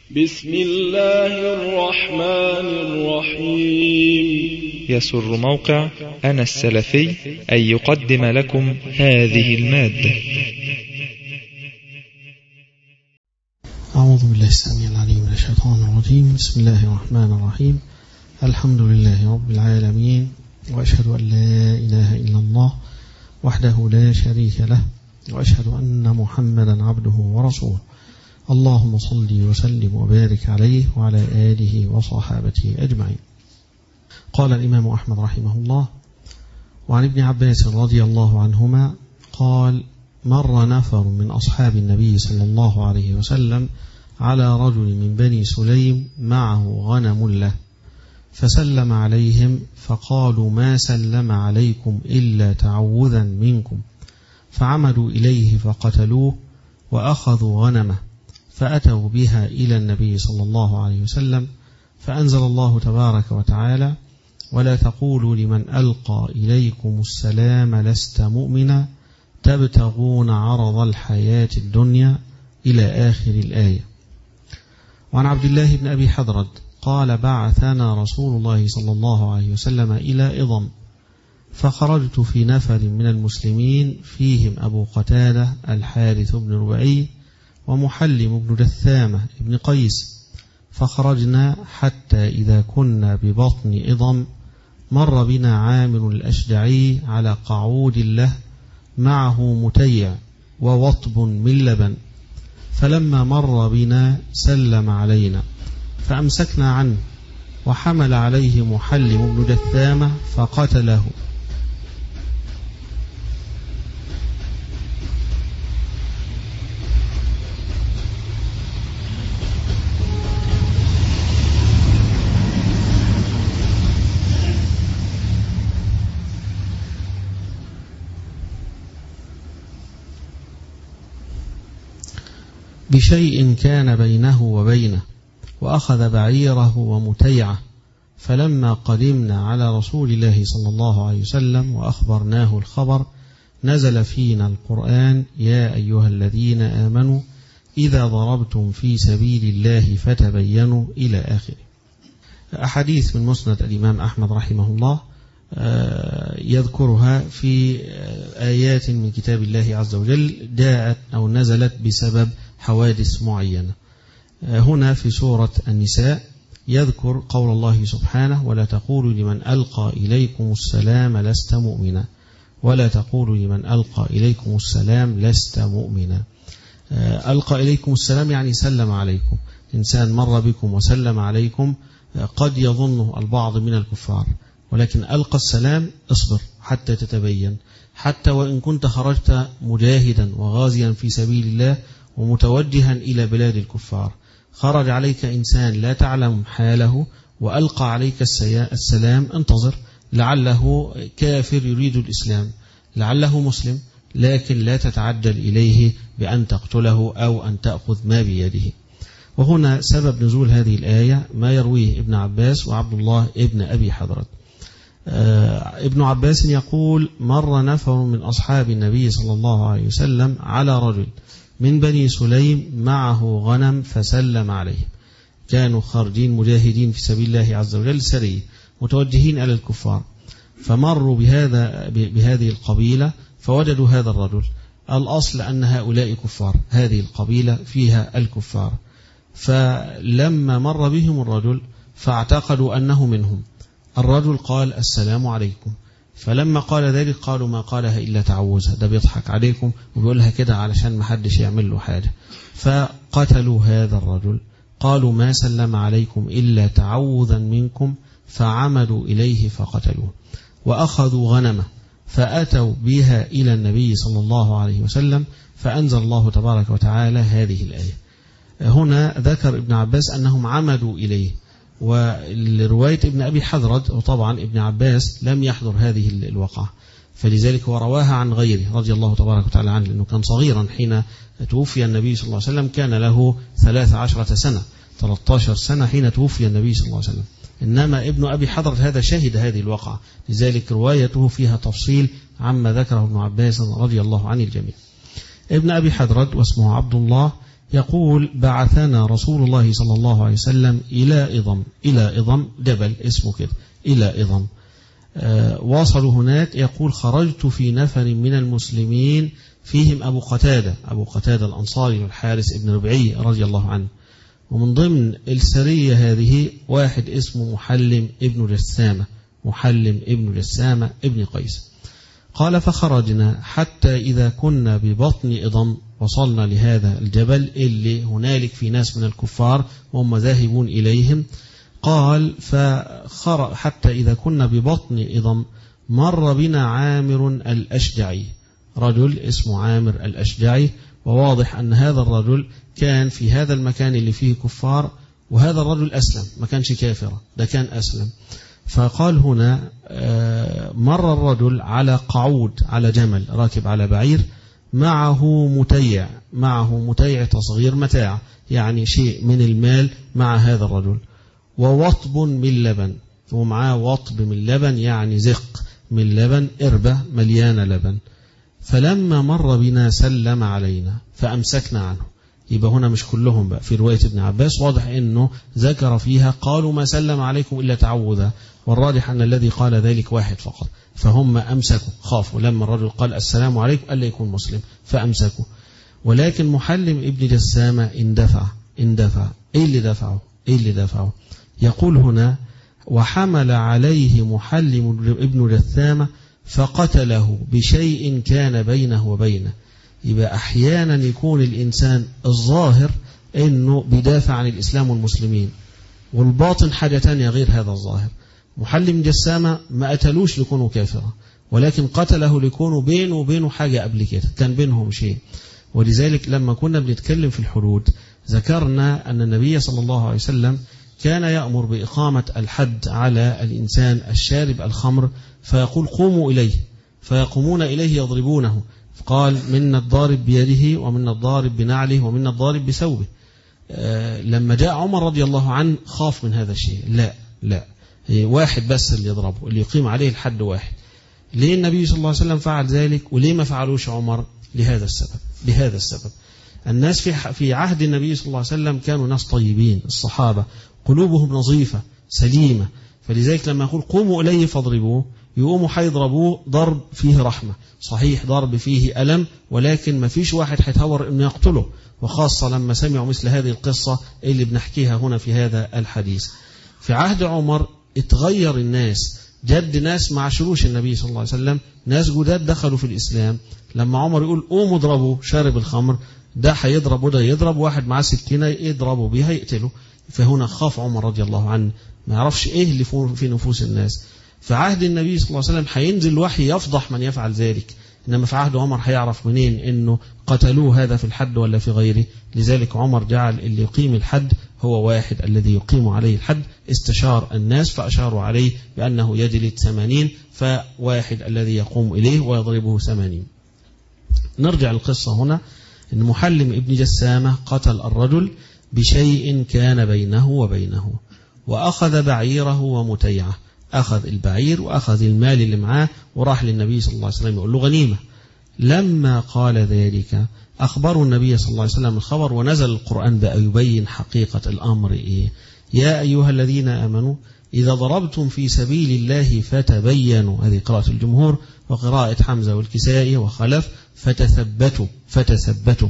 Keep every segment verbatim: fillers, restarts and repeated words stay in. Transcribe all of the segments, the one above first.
بسم الله الرحمن الرحيم. يسر موقع أنا السلفي أن يقدم لكم هذه المادة. أعوذ بالله السميع العليم من الشيطان الرجيم. بسم الله الرحمن الرحيم. الحمد لله رب العالمين، وأشهد أن لا إله إلا الله وحده لا شريك له، وأشهد أن محمدا عبده ورسوله. اللهم صل وسلم وبارك عليه وعلى آله وصحابته أجمعين. قال الإمام أحمد رحمه الله: وعن ابن عباس رضي الله عنهما قال: مر نفر من أصحاب النبي صلى الله عليه وسلم على رجل من بني سليم معه غنم له، فسلم عليهم فقالوا: ما سلم عليكم إلا تعوذا منكم، فعمدوا إليه فقتلوه وأخذوا غنمه، فأتوا بها إلى النبي صلى الله عليه وسلم، فأنزل الله تبارك وتعالى: ولا تقولوا لمن ألقى إليكم السلام لست مؤمنا تبتغون عرض الحياة الدنيا إلى آخر الآية. وعن عبد الله بن أبي حضرد قال: بعثنا رسول الله صلى الله عليه وسلم إلى إضم، فخرجت في نفر من المسلمين فيهم أبو قتادة الحارث بن ربعي ومحلم بن دثامة بن قيس، فخرجنا حتى إذا كنا ببطن إضم مر بنا عامر الأشجعي على قعود له معه متيع ووطب من لبن، فلما مر بنا سلم علينا فأمسكنا عنه، وحمل عليه محلم بن دثامة فقتله. بشيء كان بينه وبينه، وأخذ بعيره ومتيعه، فلما قدمنا على رسول الله صلى الله عليه وسلم وأخبرناه الخبر نزل فينا القرآن: يا أيها الذين آمنوا إذا ضربتم في سبيل الله فتبينوا إلى آخره. أحاديث من مسند الإمام أحمد رحمه الله يذكرها في آيات من كتاب الله عز وجل جاءت أو نزلت بسبب حوادث معينة. هنا في سورة النساء يذكر قول الله سبحانه: ولا تقولوا لمن ألقى إليكم السلام لست مؤمنا، ولا تقولوا لمن ألقى إليكم السلام لست مؤمنا. ألقى إليكم السلام يعني سلم عليكم. إنسان مر بكم وسلم عليكم قد يظنه البعض من الكفار، ولكن ألقى السلام اصبر حتى تتبين، حتى وإن كنت خرجت مجاهدا وغازيا في سبيل الله ومتوجها إلى بلاد الكفار، خرج عليك إنسان لا تعلم حاله وألقى عليك السلام، انتظر، لعله كافر يريد الإسلام، لعله مسلم، لكن لا تتعجل إليه بأن تقتله أو أن تأخذ ما بيده. وهنا سبب نزول هذه الآية ما يرويه ابن عباس وعبد الله ابن أبي حضرد. آه ابن عباس يقول: مر نفر من أصحاب النبي صلى الله عليه وسلم على رجل من بني سليم معه غنم فسلم عليه. كانوا خارجين مجاهدين في سبيل الله عز وجل سري متوجهين إلى الكفار، فمروا بهذا بهذه القبيلة فوجدوا هذا الرجل. الأصل أن هؤلاء كفار، هذه القبيلة فيها الكفار، فلما مر بهم الرجل فاعتقدوا أنه منهم. الرجل قال: السلام عليكم، فلما قال ذلك قالوا: ما قالها إلا تعوذها، ده بيضحك عليكم وبيقولها كده علشان ما حدش يعمل له حاجة. فقتلوا هذا الرجل، قالوا: ما سلم عليكم إلا تعوذا منكم، فعمدوا إليه فقتلوه وأخذوا غنمه، فأتوا بها إلى النبي صلى الله عليه وسلم، فأنزل الله تبارك وتعالى هذه الآية. هنا ذكر ابن عباس أنهم عمدوا إليه، ولرواية ابن أبي حضرد، وطبعا ابن عباس لم يحضر هذه الوقعة، فلذلك هو رواها عن غيره رضي الله تبارك وتعالى عنه، لأنه كان صغيرا حين توفي النبي صلى الله عليه وسلم، كان له ثلاث عشرة سنة، ثلاثة عشر سنة حين توفي النبي صلى الله عليه وسلم. إنما ابن أبي حضرد هذا شهد هذه الوقعة، لذلك روايته فيها تفصيل عما ذكره ابن عباس رضي الله عن الجميع. ابن أبي حضرد واسمه عبد الله يقول بعثنا رسول الله صلى الله عليه وسلم إلى إضم، إلى إضم جبل اسمه كده، إلى إضم. آه وصلوا هناك، يقول خرجت في نفر من المسلمين فيهم أبو قتادة، أبو قتادة الأنصاري والحارث ابن ربعي رضي الله عنه، ومن ضمن السرية هذه واحد اسمه محلم ابن جسامة، محلم ابن جسامة ابن قيس. قال فخرجنا حتى إذا كنا ببطن إضم، وصلنا لهذا الجبل اللي هنالك في ناس من الكفار وهم ذاهبون إليهم. قال فخرج حتى إذا كنا ببطن إضم مر بنا عامر الأشجعي، رجل اسمه عامر الأشجعي، وواضح أن هذا الرجل كان في هذا المكان اللي فيه كفار، وهذا الرجل أسلم، ما كانش كافرا، ده كان أسلم. فقال هنا مر الرجل على قعود، على جمل راكب على بعير، معه متيع، معه متيع تصغير متاع، يعني شيء من المال مع هذا الرجل، ووطب من لبن، ومعاه وطب من لبن يعني زق من لبن، إربة مليانة لبن. فلما مر بنا سلم علينا فأمسكنا عنه. يبقى هنا مش كلهم بقى، في رواية ابن عباس واضح انه ذكر فيها قالوا ما سلم عليكم إلا تعوذا، والراجح أن الذي قال ذلك واحد فقط، فهم أمسكوا، خافوا لما الرجل قال السلام عليكم ألا يكون مسلم فأمسكوا. ولكن محلم ابن جسامة اندفع، اندفع. ايه اللي دفعه؟ ايه اللي دفعه؟ يقول هنا وحمل عليه محلم ابن جسامة فقتله بشيء كان بينه وبينه. يبقى أحيانا يكون الإنسان الظاهر أنه بدافع عن الإسلام والمسلمين، والباطن حاجة تانية غير هذا الظاهر. محلم جسامة ما قتلوش لكونه كافرا، ولكن قتله لكونه بينه وبينه حاجة قبل كده، كان بينهم شيء. ولذلك لما كنا بنتكلم في الحدود ذكرنا أن النبي صلى الله عليه وسلم كان يأمر بإقامة الحد على الإنسان الشارب الخمر، فيقول قوموا إليه، فيقومون إليه يضربونه. قال منا الضارب بيده، ومنا الضارب بنعله، ومنا الضارب بثوبه. آه لما جاء عمر رضي الله عنه خاف من هذا الشيء، لا لا واحد بس اللي يضربه، اللي يقيم عليه الحد واحد. ليه النبي صلى الله عليه وسلم فعل ذلك وليه ما فعلوش عمر؟ لهذا السبب، لهذا السبب. الناس في في عهد النبي صلى الله عليه وسلم كانوا ناس طيبين، الصحابة قلوبهم نظيفة سليمة، فلذلك لما يقول قوموا إليه فاضربوه يقوموا حيضربوه ضرب فيه رحمة، صحيح ضرب فيه ألم، ولكن ما فيش واحد حيتهور إنه يقتله، وخاصة لما سمعوا مثل هذه القصة اللي بنحكيها هنا في هذا الحديث. في عهد عمر اتغير الناس، جد ناس ما عاشروش النبي صلى الله عليه وسلم، ناس جداد دخلوا في الإسلام. لما عمر يقول قوموا اضربوا شارب الخمر، ده هيضرب وده يضرب، واحد معاه سكينة يضربوا بيها يقتله. فهنا خاف عمر رضي الله عنه، ما يعرفش ايه اللي في نفوس الناس. في عهد النبي صلى الله عليه وسلم هينزل وحي يفضح من يفعل ذلك، إنما في عهد عمر هيعرف منين إنه قتلوه هذا في الحد ولا في غيره. لذلك عمر جعل اللي يقيم الحد هو واحد الذي يقيم عليه الحد، استشار الناس فأشاروا عليه بأنه يجلد ثمانين، فواحد الذي يقوم إليه ويضربه ثمانين. نرجع القصة هنا، إن محلم ابن جسامة قتل الرجل بشيء كان بينه وبينه، وأخذ بعيره ومتيعه، أخذ البعير وأخذ المال اللي معاه وراح للنبي صلى الله عليه وسلم يقول له غنيمة. لما قال ذلك أخبروا النبي صلى الله عليه وسلم الخبر، ونزل القرآن بقى يبين حقيقة الأمر إيه. يا أيها الذين آمنوا إذا ضربتم في سبيل الله فتبينوا، هذه قراءة الجمهور وقراءة حمزة والكسائي وخلف، فتثبتوا، فتثبتوا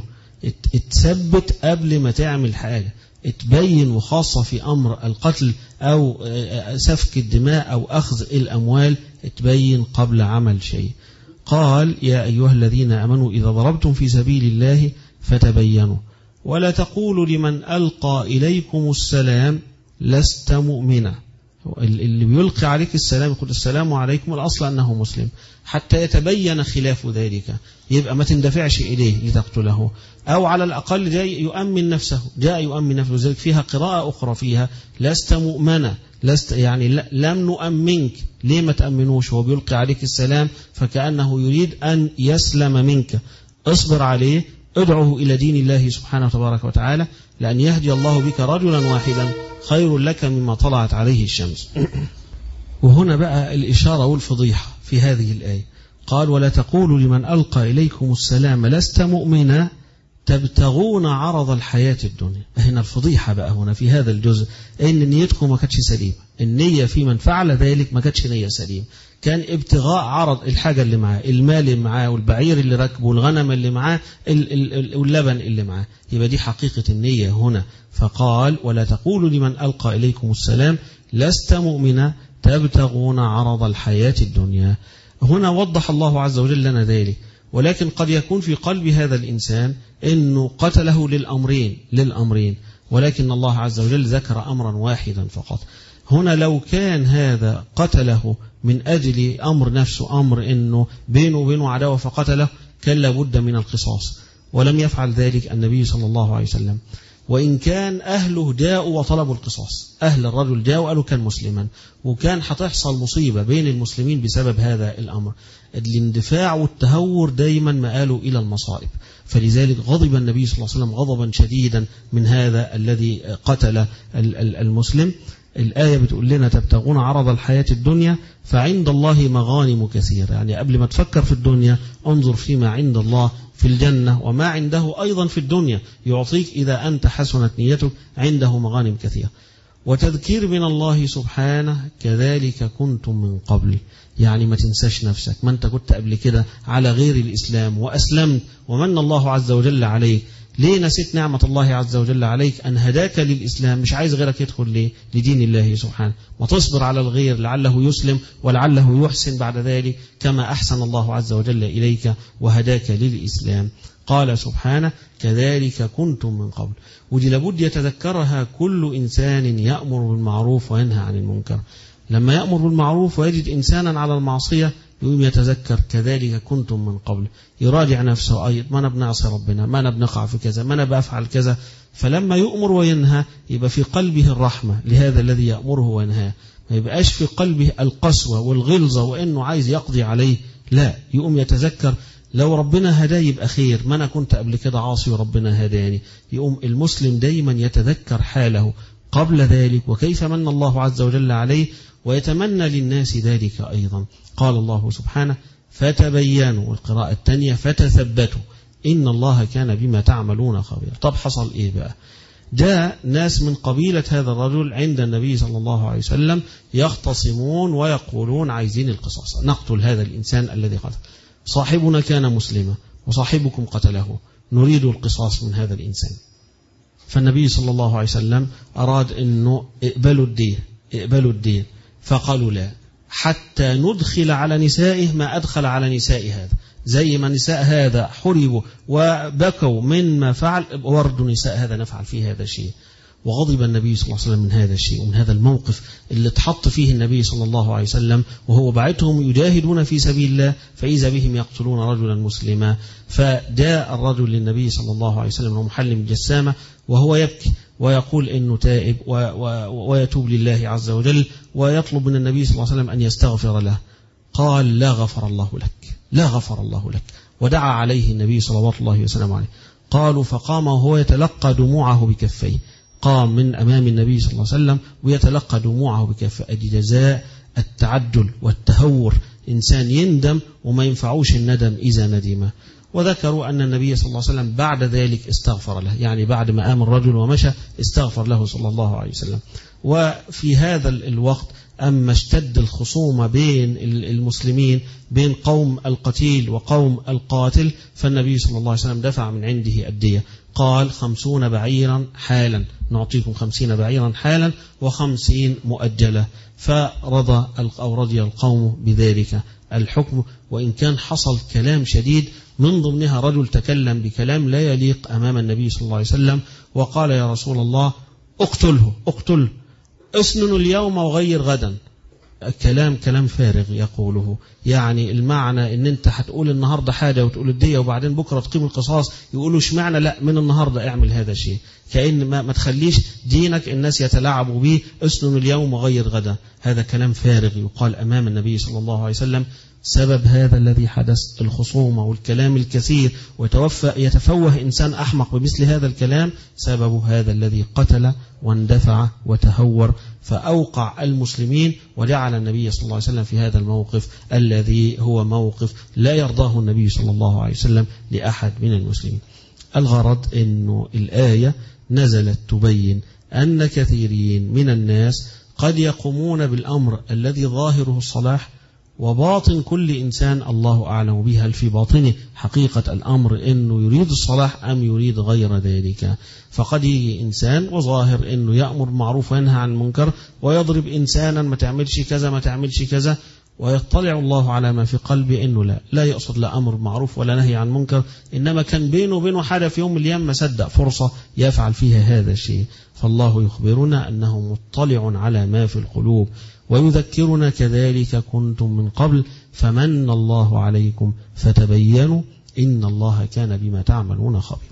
اتثبت قبل ما تعمل حاجة، اتبين، وخاصة في أمر القتل أو سفك الدماء أو أخذ الأموال اتبين قبل عمل شيء. قال يا أيها الذين آمنوا إذا ضربتم في سبيل الله فتبينوا ولا تقولوا لمن ألقى إليكم السلام لست مؤمنا. اللي بيلقي عليك السلام يقول السلام عليكم، الأصل أنه مسلم، حتى يتبين خلاف ذلك، يبقى ما تندفعش إليه لتقتله، أو على الأقل جاي يؤمن نفسه، جاء يؤمن نفسه. ذلك فيها قراءة أخرى فيها لست مؤمنا، لست يعني لم نؤمنك. ليه ما تأمنوش؟ هو بيلقي عليك السلام فكأنه يريد أن يسلم منك. اصبر عليه، ادعوه إلى دين الله سبحانه وتبارك وتعالى، لأن يهدي الله بك رجلا واحدا خير لك مما طلعت عليه الشمس. وهنا بقى الإشارة والفضيحة في هذه الآية. قال ولا تقولوا لمن ألقى إليكم السلام لست مؤمنا تبتغون عرض الحياة الدنيا. هنا الفضيحة بقى هنا في هذا الجزء إن نيتكم ما كانتش سليمة، النية في من فعل ذلك ما كانتش نية سليمة، كان ابتغاء عرض الحاجة اللي معاه، المال اللي معاه والبعير اللي ركبه والغنم اللي معاه واللبن اللي معاه، يبقى دي حقيقة النية هنا. فقال ولا تقولوا لمن ألقى إليكم السلام لست مؤمنا تبتغون عرض الحياة الدنيا. هنا وضح الله عز وجل لنا ذلك، ولكن قد يكون في قلب هذا الإنسان أنه قتله للأمرين للأمرين ولكن الله عز وجل ذكر أمرا واحدا فقط. هنا لو كان هذا قتله من أجل أمر نفسه، أمر أنه بينه وبينه عداوة فقتله، كان لابد من القصاص، ولم يفعل ذلك النبي صلى الله عليه وسلم. وإن كان أهله جاءوا وطلبوا القصاص، أهل الرجل جاءوا قالوا كان مسلما، وكان هتحصل مصيبة بين المسلمين بسبب هذا الأمر. الاندفاع والتهور دايما مآلوا إلى المصائب، فلذلك غضب النبي صلى الله عليه وسلم غضبا شديدا من هذا الذي قتل المسلم. الآية بتقول لنا تبتغون عرض الحياة الدنيا فعند الله مغانم كثيرة، يعني قبل ما تفكر في الدنيا انظر فيما عند الله في الجنة، وما عنده أيضا في الدنيا يعطيك إذا أنت حسنت نيتك، عنده مغانم كثيرة. وتذكير من الله سبحانه كذلك كنتم من قبل، يعني ما تنساش نفسك، ما أنت كنت قبل كده على غير الإسلام وأسلمت ومن الله عز وجل عليك، ليه نسيت نعمة الله عز وجل عليك أن هداك للإسلام؟ مش عايز غيرك يدخل ليه؟ لدين الله سبحانه، وتصبر على الغير لعله يسلم ولعله يحسن بعد ذلك كما أحسن الله عز وجل إليك وهداك للإسلام. قال سبحانه كذلك كنتم من قبل، ودي لابد يتذكرها كل إنسان يأمر بالمعروف وينهى عن المنكر. لما يأمر بالمعروف ويجد إنسانا على المعصية يقوم يتذكر كذلك كنتم من قبل، يراجع نفسه أيضا، ما أنا بنعصي ربنا، ما أنا بنقع في كذا، ما أنا بفعل كذا. فلما يؤمر وينهى يبقى في قلبه الرحمة لهذا الذي يأمره وينهاه، ما يبقاش في قلبه القسوة والغلظة وإنه عايز يقضي عليه، لا، يقوم يتذكر لو ربنا هداه يبقى خير، ما أنا كنت قبل كده عاصي وربنا هداني. يقوم المسلم دايما يتذكر حاله قبل ذلك وكيف من الله عز وجل عليه، ويتمنى للناس ذلك أيضا. قال الله سبحانه فتبينوا، والقراءة الثانية فتثبتوا إن الله كان بما تعملون خبيرا. طب حصل إيه بقى؟ جاء ناس من قبيلة هذا الرجل عند النبي صلى الله عليه وسلم يختصمون ويقولون عايزين القصاص، نقتل هذا الإنسان الذي قتل، صاحبنا كان مسلما وصاحبكم قتله، نريد القصاص من هذا الإنسان. فالنبي صلى الله عليه وسلم أراد أنه اقبلوا الدين اقبلوا الدين فقالوا لا، حتى ندخل على نسائه ما أدخل على نساء هذا، زي ما نساء هذا حربوا وبكوا مما فعل، ورد نساء هذا نفعل فيه هذا الشيء. وغضب النبي صلى الله عليه وسلم من هذا الشيء ومن هذا الموقف اللي اتحط فيه النبي صلى الله عليه وسلم، وهو بعتهم يجاهدون في سبيل الله فإذا بهم يقتلون رجلا مسلما. فجاء الرجل للنبي صلى الله عليه وسلم ومحلم الجسامة وهو يبكي ويقول إنه تائب و و ويتوب لله عز وجل، ويطلب من النبي صلى الله عليه وسلم أن يستغفر له. قال لا غفر الله لك، لا غفر الله لك، ودعا عليه النبي صلى الله وسلم عليه. قالوا فقام وهو يتلقى دموعه بكفيه، قام من أمام النبي صلى الله عليه وسلم ويتلقى دموعه بكفيه. أدي جزاء التعجل والتهور، إنسان يندم وما ينفعوش الندم إذا ندم. وذكروا أن النبي صلى الله عليه وسلم بعد ذلك استغفر له، يعني بعد ما قام الرجل ومشى استغفر له صلى الله عليه وسلم. وفي هذا الوقت أما اشتد الخصومة بين المسلمين بين قوم القتيل وقوم القاتل، فالنبي صلى الله عليه وسلم دفع من عنده الدية، قال خمسون بعيرا حالا، نعطيكم خمسين بعيرا حالا وخمسين مؤجلة. فرضى أو رضي القوم بذلك الحكم، وإن كان حصل كلام شديد، من ضمنها رجل تكلم بكلام لا يليق أمام النبي صلى الله عليه وسلم وقال يا رسول الله اقتله اقتله اسنن اليوم وغير غدا. الكلام كلام فارغ يقوله، يعني المعنى ان انت هتقول النهارده حاجه وتقول الديه وبعدين بكره تقيم القصاص، يقولوا اشمعنى لا من النهارده اعمل هذا الشيء، كأن ما, ما تخليش دينك الناس يتلاعبوا به، اسنن اليوم وغير غدا. هذا كلام فارغ يقال امام النبي صلى الله عليه وسلم. سبب هذا الذي حدث الخصومة والكلام الكثير، ويتوفى يتفوه إنسان أحمق بمثل هذا الكلام، سبب هذا الذي قتل واندفع وتهور فأوقع المسلمين، وجعل النبي صلى الله عليه وسلم في هذا الموقف الذي هو موقف لا يرضاه النبي صلى الله عليه وسلم لأحد من المسلمين. الغرض أنه الآية نزلت تبين أن كثيرين من الناس قد يقومون بالأمر الذي ظاهره الصلاح وباطن كل إنسان الله أعلم به، هل في باطنه حقيقة الأمر أنه يريد الصلاح أم يريد غير ذلك. فقد يجي إنسان وظاهر أنه يأمر معروف وينهى عن المنكر ويضرب إنسانا ما تعملش كذا ما تعملش كذا، ويطلع الله على ما في قلبه أنه لا لا يقصد لا أمر معروف ولا نهي عن منكر، إنما كان بينه وبينه حاجة في يوم من الأيام ما صدق فرصة يفعل فيها هذا الشيء. فالله يخبرنا أنه مطلع على ما في القلوب ويذكرنا كذلك كنتم من قبل فمن الله عليكم فتبينوا إن الله كان بما تعملون خبير.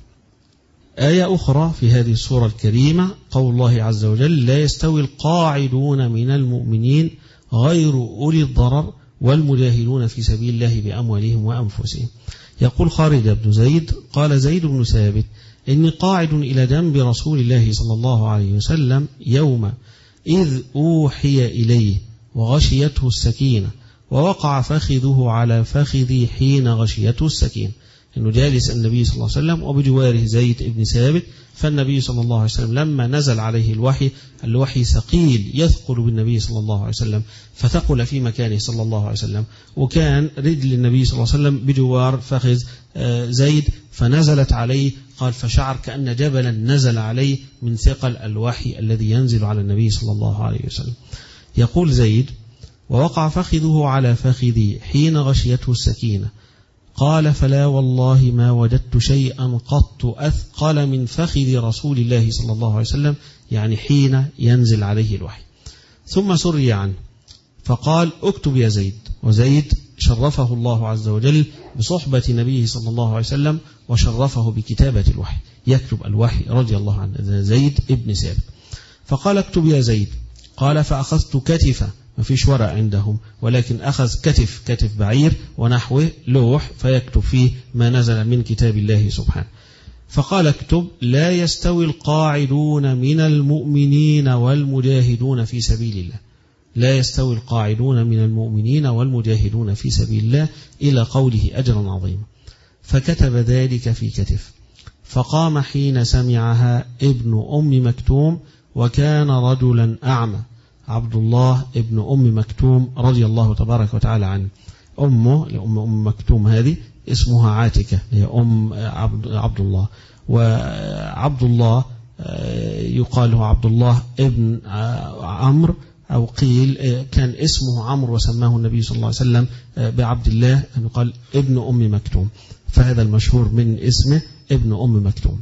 آية أخرى في هذه السورة الكريمة قول الله عز وجل لا يستوي القاعدون من المؤمنين غير أولي الضرر والمجاهدون في سبيل الله بأموالهم وأنفسهم. يقول خالد بن زيد قال زيد بن ثابت إني قاعد إلى جنب رسول الله صلى الله عليه وسلم يوم إذ أوحي إليه وغشيته السكينة ووقع فخذه على فخذي حين غشيته السكينة. إنه جالس النبي صلى الله عليه وسلم وبجواره زيد بن ثابت، فالنبي صلى الله عليه وسلم لما نزل عليه الوحي، الوحي ثقيل يثقل بالنبي صلى الله عليه وسلم فثقل في مكانه صلى الله عليه وسلم، وكان رجل النبي صلى الله عليه وسلم بجوار فخذ زيد فنزلت عليه، قال فشعر كأن جبلا نزل عليه من ثقل الوحي الذي ينزل على النبي صلى الله عليه وسلم. يقول زيد ووقع فخذه على فخذي حين غشيته السكينة، قال فلا والله ما وجدت شيئا قط أثقل من فخذ رسول الله صلى الله عليه وسلم، يعني حين ينزل عليه الوحي. ثم سري عنه فقال اكتب يا زيد، وزيد شرفه الله عز وجل بصحبة نبيه صلى الله عليه وسلم وشرفه بكتابة الوحي، يكتب الوحي رضي الله عنه زيد ابن ثابت. فقال اكتب يا زيد، قال فأخذت كتفة، ما فيش ورق عندهم ولكن أخذ كتف كتف بعير ونحوه لوح فيكتب فيه ما نزل من كتاب الله سبحانه. فقال اكتب لا يستوي القاعدون من المؤمنين والمجاهدون في سبيل الله، لا يستوي القاعدون من المؤمنين والمجاهدون في سبيل الله إلى قوله أجرا عظيما. فكتب ذلك في كتف، فقام حين سمعها ابن أم مكتوم وكان رجلا أعمى، عبد الله ابن أم مكتوم رضي الله تبارك وتعالى عنه. أمه لأم أم مكتوم هذه اسمها عاتكة، هي أم عبد الله، وعبد الله يقال له عبد الله ابن عمرو، أو قيل كان اسمه عمرو وسماه النبي صلى الله عليه وسلم بعبد الله، أنه قال ابن أم مكتوم، فهذا المشهور من اسمه ابن أم مكتوم.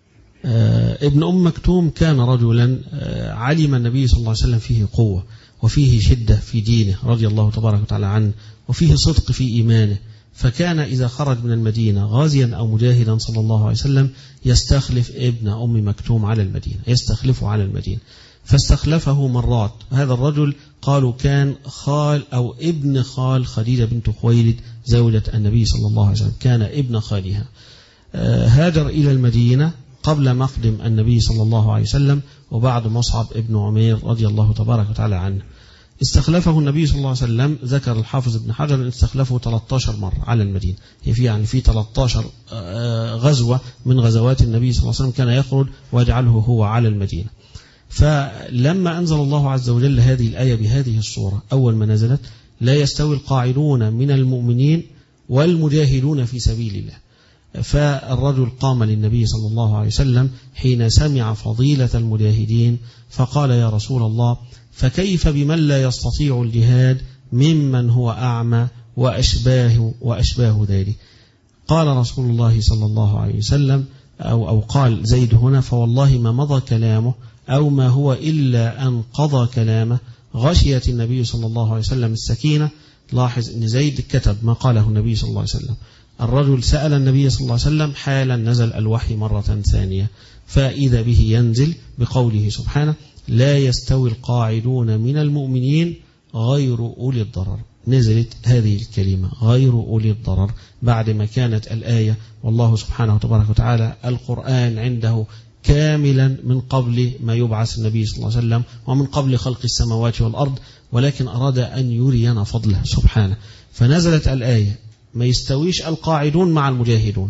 ابن أم مكتوم كان رجلا علم النبي صلى الله عليه وسلم فيه قوة وفيه شدة في دينه رضي الله تبارك وتعالى عنه، وفيه صدق في إيمانه، فكان إذا خرج من المدينة غازيا أو مجاهدا صلى الله عليه وسلم يستخلف ابن أم مكتوم على المدينة، يستخلفه على المدينة. فاستخلفه مرات. هذا الرجل قالوا كان خال أو ابن خال خديجة بنت خويلد زوجة النبي صلى الله عليه وسلم، كان ابن خالها. هاجر إلى المدينة قبل مقدم النبي صلى الله عليه وسلم وبعد مصعب ابن عمير رضي الله تبارك وتعالى عنه. استخلفه النبي صلى الله عليه وسلم، ذكر الحافظ ابن حجر استخلفه ثلاثة عشر مرة على المدينة، في يعني في ثلاثة عشر غزوة من غزوات النبي صلى الله عليه وسلم كان يخرج ويجعله هو على المدينة. فلما أنزل الله عز وجل هذه الآية بهذه الصورة أول ما نزلت لا يستوي القاعدون من المؤمنين والمجاهدون في سبيل الله، فالرجل قام للنبي صلى الله عليه وسلم حين سمع فضيلة المجاهدين فقال يا رسول الله فكيف بمن لا يستطيع الجهاد ممن هو أعمى وأشباه, وأشباه ذلك؟ قال رسول الله صلى الله عليه وسلم أو, أو قال زيد هنا فوالله ما مضى كلامه أو ما هو إلا أن قضى كلامه غشيت النبي صلى الله عليه وسلم السكينة. لاحظ أن زيد كتب ما قاله النبي صلى الله عليه وسلم، الرجل سأل النبي صلى الله عليه وسلم حالا نزل الوحي مرة ثانية، فإذا به ينزل بقوله سبحانه لا يستوي القاعدون من المؤمنين غير أولي الضرر. نزلت هذه الكلمة غير أولي الضرر بعد ما كانت الآية والله سبحانه وتبارك وتعالى القرآن عنده كاملا من قبل ما يبعث النبي صلى الله عليه وسلم ومن قبل خلق السماوات والأرض، ولكن أراد أن يرينا فضله سبحانه، فنزلت الآية ما يستويش القاعدون مع المجاهدون.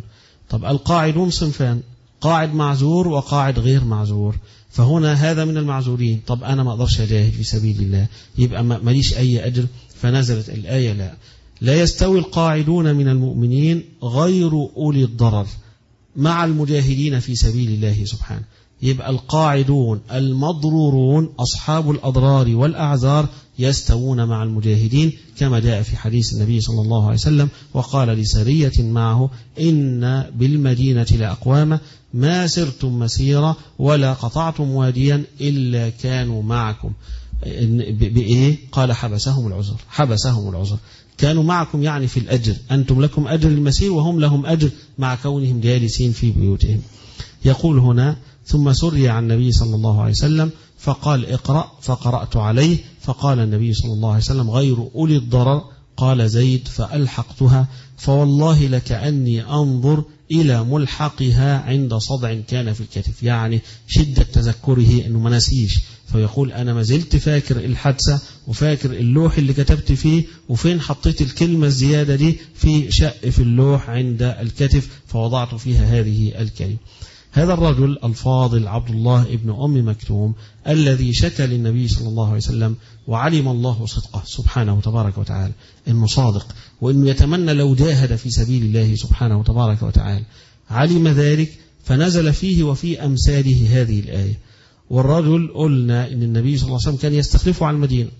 طب القاعدون صنفان، قاعد معذور وقاعد غير معذور، فهنا هذا من المعذورين. طب أنا ما أقدرش أجاهد في سبيل الله، يبقى ماليش أي أجر. فنزلت الآية لا لا يستوي القاعدون من المؤمنين غير أولي الضرر مع المجاهدين في سبيل الله سبحانه. يبقى القاعدون المضرورون أصحاب الأضرار والأعذار يستوون مع المجاهدين كما جاء في حديث النبي صلى الله عليه وسلم: وقال لسرية معه: إن بالمدينة لأقواما ما سرتم مسيرا ولا قطعتم واديا إلا كانوا معكم. بإيه؟ قال: حبسهم العذر. حبسهم العذر، كانوا معكم يعني في الأجر، أنتم لكم أجر المسير وهم لهم أجر مع كونهم جالسين في بيوتهم. يقول هنا: ثم سري عن النبي صلى الله عليه وسلم فقال: اقرأ، فقرأت عليه، فقال النبي صلى الله عليه وسلم: غير أولي الضرر. قال زيد: فألحقتها فوالله لكأني أنظر إلى ملحقها عند صدع كان في الكتف، يعني شدة تذكره أنه ما نسيش، فيقول أنا ما زلت فاكر الحادثة وفاكر اللوح اللي كتبت فيه وفين حطيت الكلمة الزيادة دي في شق في اللوح عند الكتف فوضعت فيها هذه الكلمة. هذا الرجل الفاضل عبد الله ابن أم مكتوم الذي شكى للنبي صلى الله عليه وسلم، وعلم الله صدقه سبحانه وتبارك وتعالى إنه صادق، وإنه يتمنى لو جاهد في سبيل الله سبحانه وتبارك وتعالى. علم ذلك فنزل فيه وفي أمثاله هذه الآية. والرجل قلنا إن النبي صلى الله عليه وسلم كان يستخلفه على المدينة،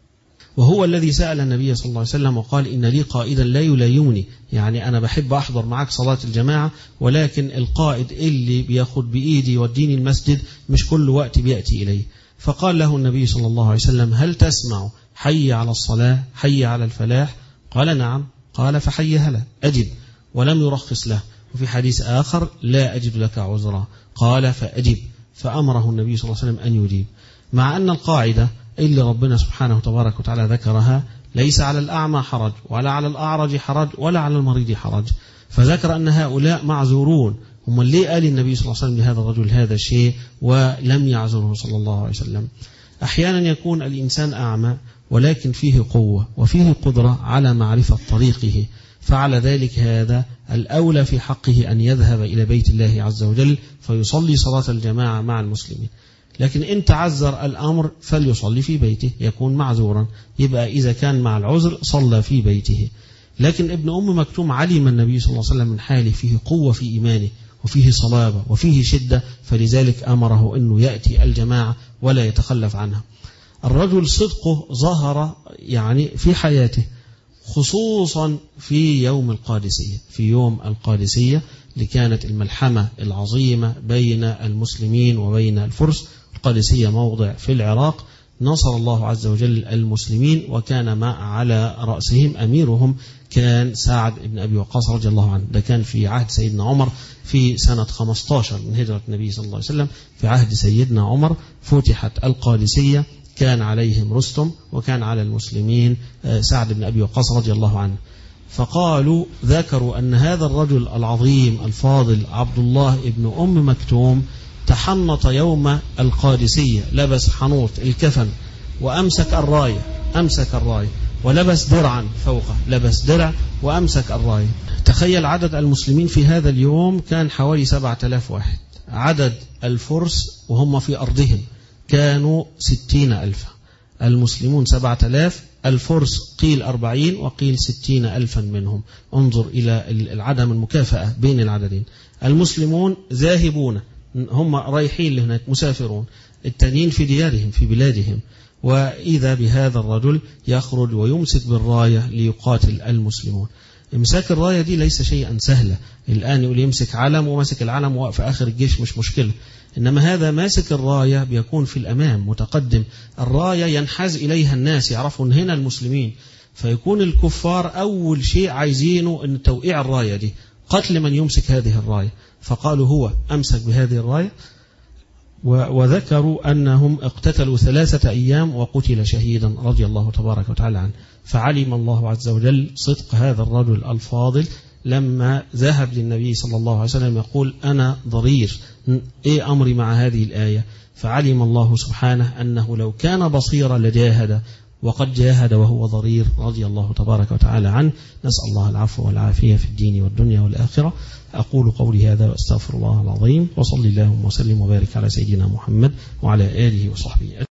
وهو الذي سأل النبي صلى الله عليه وسلم وقال: إن لي قائدا لا يلايمني، يعني أنا بحب أحضر معك صلاة الجماعة، ولكن القائد اللي بياخد بإيدي يوديني المسجد مش كل وقت بيأتي إليه. فقال له النبي صلى الله عليه وسلم: هل تسمع حي على الصلاة حي على الفلاح؟ قال: نعم. قال: فحي هلا، أجب، ولم يرخص له. وفي حديث آخر: لا أجد لك عذرا. قال: فأجب، فأمره النبي صلى الله عليه وسلم أن يجيب. مع أن القاعدة اللي ربنا سبحانه وتبارك وتعالى ذكرها ليس على الأعمى حرج ولا على الأعرج حرج ولا على المريض حرج، فذكر أن هؤلاء معذورون. هم اللي قال النبي صلى الله عليه وسلم لهذا الرجل هذا الشيء ولم يعذره صلى الله عليه وسلم؟ أحيانا يكون الإنسان أعمى ولكن فيه قوة وفيه قدرة على معرفة طريقه، فعلى ذلك هذا الأولى في حقه أن يذهب إلى بيت الله عز وجل فيصلي صلاة الجماعة مع المسلمين. لكن إن تعذر الأمر فليصلي في بيته، يكون معذورا، يبقى إذا كان مع العذر صلى في بيته. لكن ابن أم مكتوم علم النبي صلى الله عليه وسلم من حاله فيه قوة في إيمانه وفيه صلابة وفيه شدة، فلذلك أمره أنه يأتي الجماعة ولا يتخلف عنها. الرجل صدقه ظهر يعني في حياته، خصوصا في يوم القادسية. في يوم القادسية اللي كانت الملحمة العظيمة بين المسلمين وبين الفرس، القادسية موضع في العراق، نصر الله عز وجل المسلمين، وكان مع على رأسهم أميرهم كان سعد بن أبي وقاص رضي الله عنه. ده كان في عهد سيدنا عمر في سنة خمسة عشر من هجرة النبي صلى الله عليه وسلم. في عهد سيدنا عمر فتحت القادسية، كان عليهم رستم وكان على المسلمين سعد بن أبي وقاص رضي الله عنه. فقالوا ذكروا أن هذا الرجل العظيم الفاضل عبد الله ابن أم مكتوم تحنط يوم القادسية، لبس حنوط الكفن وأمسك الراية، أمسك الراية ولبس درعا فوقه، لبس درع وأمسك الراية. تخيل عدد المسلمين في هذا اليوم كان حوالي سبعة آلاف واحد، عدد الفرس وهم في أرضهم كانوا ستين ألفا، المسلمون سبعة آلاف، الفرس قيل أربعين وقيل ستين ألفا منهم. انظر إلى العدم المكافأة بين العددين. المسلمون ذاهبون، هم رايحين لهناك مسافرون، التانيين في ديارهم في بلادهم، وإذا بهذا الرجل يخرج ويمسك بالراية ليقاتل المسلمون. امساك الراية دي ليس شيئا سهلا. الآن يقول يمسك علم ومسك العلم وفي آخر الجيش مش مشكلة، إنما هذا ماسك الراية بيكون في الأمام متقدم، الراية ينحاز إليها الناس يعرفوا أن هنا المسلمين، فيكون الكفار أول شيء عايزينه أن توقيع الراية دي، قتل من يمسك هذه الراية. فقالوا هو أمسك بهذه الراية، وذكروا أنهم اقتتلوا ثلاثة أيام وقتل شهيدا رضي الله تبارك وتعالى عنه. فعلم الله عز وجل صدق هذا الرجل الفاضل لما ذهب للنبي صلى الله عليه وسلم يقول أنا ضرير، إيه أمري مع هذه الآية؟ فعلم الله سبحانه أنه لو كان بصيرا لجاهد وقد جاهد وهو ضرير رضي الله تبارك وتعالى عنه. نسأل الله العفو والعافية في الدين والدنيا والآخرة. أقول قولي هذا وأستغفر الله العظيم، وصلي اللهم وسلم وبارك على سيدنا محمد وعلى آله وصحبه.